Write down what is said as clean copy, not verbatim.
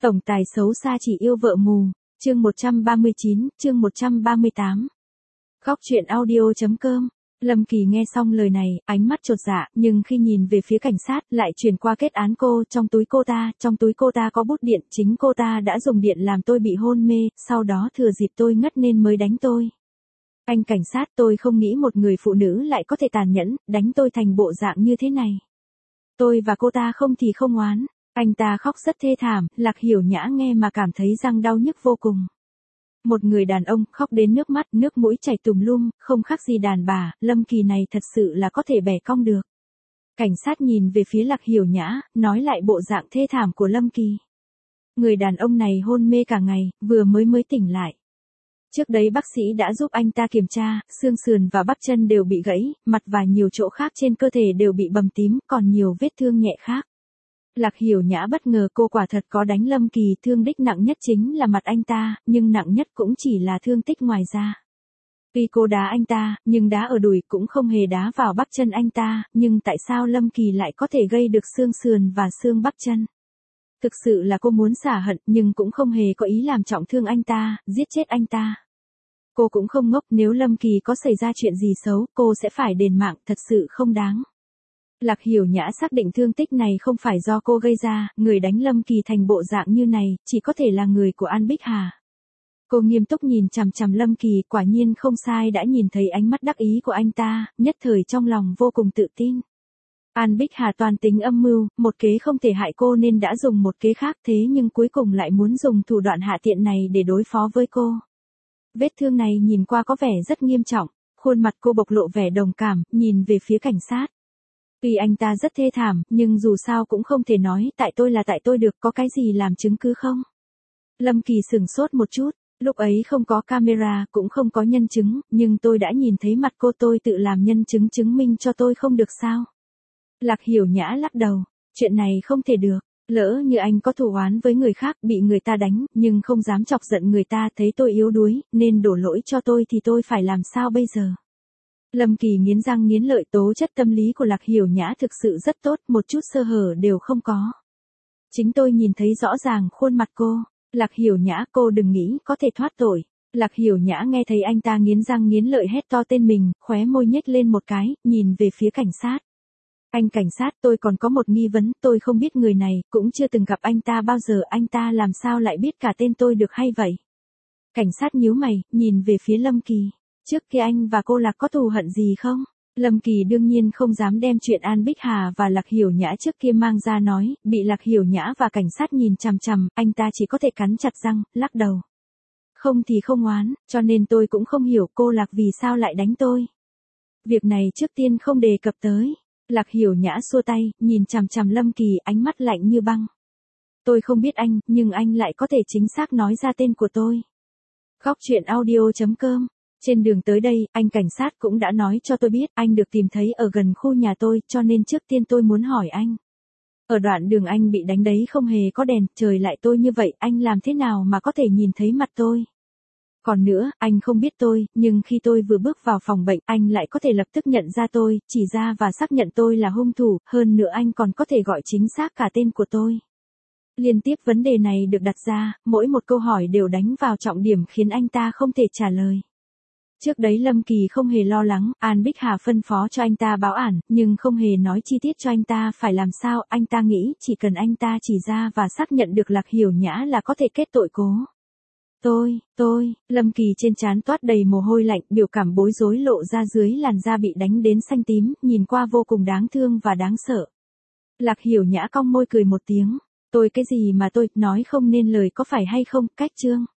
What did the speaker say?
Tổng tài xấu xa chỉ yêu vợ mù, chương 139, chương 138. Khóc chuyện audio.com. Lâm Kỳ nghe xong lời này, ánh mắt chột dạ, nhưng khi nhìn về phía cảnh sát, lại chuyển qua kết án cô, trong túi cô ta có bút điện, chính cô ta đã dùng điện làm tôi bị hôn mê, sau đó thừa dịp tôi ngất nên mới đánh tôi. Anh cảnh sát, tôi không nghĩ một người phụ nữ lại có thể tàn nhẫn, đánh tôi thành bộ dạng như thế này. Tôi và cô ta không thì không oán. Anh ta khóc rất thê thảm, Lạc Hiểu Nhã nghe mà cảm thấy răng đau nhức vô cùng. Một người đàn ông khóc đến nước mắt, nước mũi chảy tùm lum, không khác gì đàn bà, Lâm Kỳ này thật sự là có thể bẻ cong được. Cảnh sát nhìn về phía Lạc Hiểu Nhã, nói lại bộ dạng thê thảm của Lâm Kỳ. Người đàn ông này hôn mê cả ngày, vừa mới tỉnh lại. Trước đấy bác sĩ đã giúp anh ta kiểm tra, xương sườn và bắp chân đều bị gãy, mặt và nhiều chỗ khác trên cơ thể đều bị bầm tím, còn nhiều vết thương nhẹ khác. Lạc Hiểu Nhã bất ngờ cô quả thật có đánh Lâm Kỳ, thương tích nặng nhất chính là mặt anh ta, nhưng nặng nhất cũng chỉ là thương tích ngoài da. Tuy cô đá anh ta, nhưng đá ở đùi cũng không hề đá vào bắp chân anh ta, nhưng tại sao Lâm Kỳ lại có thể gây được xương sườn và xương bắp chân? Thực sự là cô muốn xả hận, nhưng cũng không hề có ý làm trọng thương anh ta, giết chết anh ta. Cô cũng không ngốc, nếu Lâm Kỳ có xảy ra chuyện gì xấu, cô sẽ phải đền mạng, thật sự không đáng. Lạc Hiểu Nhã xác định thương tích này không phải do cô gây ra, người đánh Lâm Kỳ thành bộ dạng như này, chỉ có thể là người của An Bích Hà. Cô nghiêm túc nhìn chằm chằm Lâm Kỳ, quả nhiên không sai, đã nhìn thấy ánh mắt đắc ý của anh ta, nhất thời trong lòng vô cùng tự tin. An Bích Hà toàn tính âm mưu, một kế không thể hại cô nên đã dùng một kế khác, thế nhưng cuối cùng lại muốn dùng thủ đoạn hạ tiện này để đối phó với cô. Vết thương này nhìn qua có vẻ rất nghiêm trọng, khuôn mặt cô bộc lộ vẻ đồng cảm, nhìn về phía cảnh sát. Tuy anh ta rất thê thảm, nhưng dù sao cũng không thể nói tại tôi được, có cái gì làm chứng cứ không? Lâm Kỳ sửng sốt một chút, lúc ấy không có camera, cũng không có nhân chứng, nhưng tôi đã nhìn thấy mặt cô, tôi tự làm nhân chứng chứng minh cho tôi không được sao? Lạc Hiểu Nhã lắc đầu, chuyện này không thể được, lỡ như anh có thù oán với người khác, bị người ta đánh, nhưng không dám chọc giận người ta, thấy tôi yếu đuối, nên đổ lỗi cho tôi thì tôi phải làm sao bây giờ? Lâm Kỳ nghiến răng nghiến lợi, tố chất tâm lý của Lạc Hiểu Nhã thực sự rất tốt, một chút sơ hở đều không có. Chính tôi nhìn thấy rõ ràng khuôn mặt cô. Lạc Hiểu Nhã, cô đừng nghĩ có thể thoát tội. Lạc Hiểu Nhã nghe thấy anh ta nghiến răng nghiến lợi hét to tên mình, khóe môi nhếch lên một cái, nhìn về phía cảnh sát. Anh cảnh sát, tôi còn có một nghi vấn, tôi không biết người này, cũng chưa từng gặp anh ta bao giờ, anh ta làm sao lại biết cả tên tôi được hay vậy? Cảnh sát nhíu mày, nhìn về phía Lâm Kỳ. Trước kia anh và cô Lạc có thù hận gì không? Lâm Kỳ đương nhiên không dám đem chuyện An Bích Hà và Lạc Hiểu Nhã trước kia mang ra nói, bị Lạc Hiểu Nhã và cảnh sát nhìn chằm chằm, anh ta chỉ có thể cắn chặt răng, lắc đầu. Không thì không oán, cho nên tôi cũng không hiểu cô Lạc vì sao lại đánh tôi. Việc này trước tiên không đề cập tới. Lạc Hiểu Nhã xua tay, nhìn chằm chằm Lâm Kỳ, ánh mắt lạnh như băng. Tôi không biết anh, nhưng anh lại có thể chính xác nói ra tên của tôi. Khóc chuyện audio.com. Trên đường tới đây, anh cảnh sát cũng đã nói cho tôi biết, anh được tìm thấy ở gần khu nhà tôi, cho nên trước tiên tôi muốn hỏi anh. Ở đoạn đường anh bị đánh đấy không hề có đèn, trời lại tôi như vậy, anh làm thế nào mà có thể nhìn thấy mặt tôi? Còn nữa, anh không biết tôi, nhưng khi tôi vừa bước vào phòng bệnh, anh lại có thể lập tức nhận ra tôi, chỉ ra và xác nhận tôi là hung thủ, hơn nữa anh còn có thể gọi chính xác cả tên của tôi. Liên tiếp vấn đề này được đặt ra, mỗi một câu hỏi đều đánh vào trọng điểm khiến anh ta không thể trả lời. Trước đấy Lâm Kỳ không hề lo lắng, An Bích Hà phân phó cho anh ta báo ản, nhưng không hề nói chi tiết cho anh ta phải làm sao, anh ta nghĩ chỉ cần anh ta chỉ ra và xác nhận được Lạc Hiểu Nhã là có thể kết tội cô. Lâm Kỳ trên trán toát đầy mồ hôi lạnh, biểu cảm bối rối lộ ra dưới làn da bị đánh đến xanh tím, nhìn qua vô cùng đáng thương và đáng sợ. Lạc Hiểu Nhã cong môi cười một tiếng, tôi cái gì mà tôi, nói không nên lời có phải hay không, cách chương.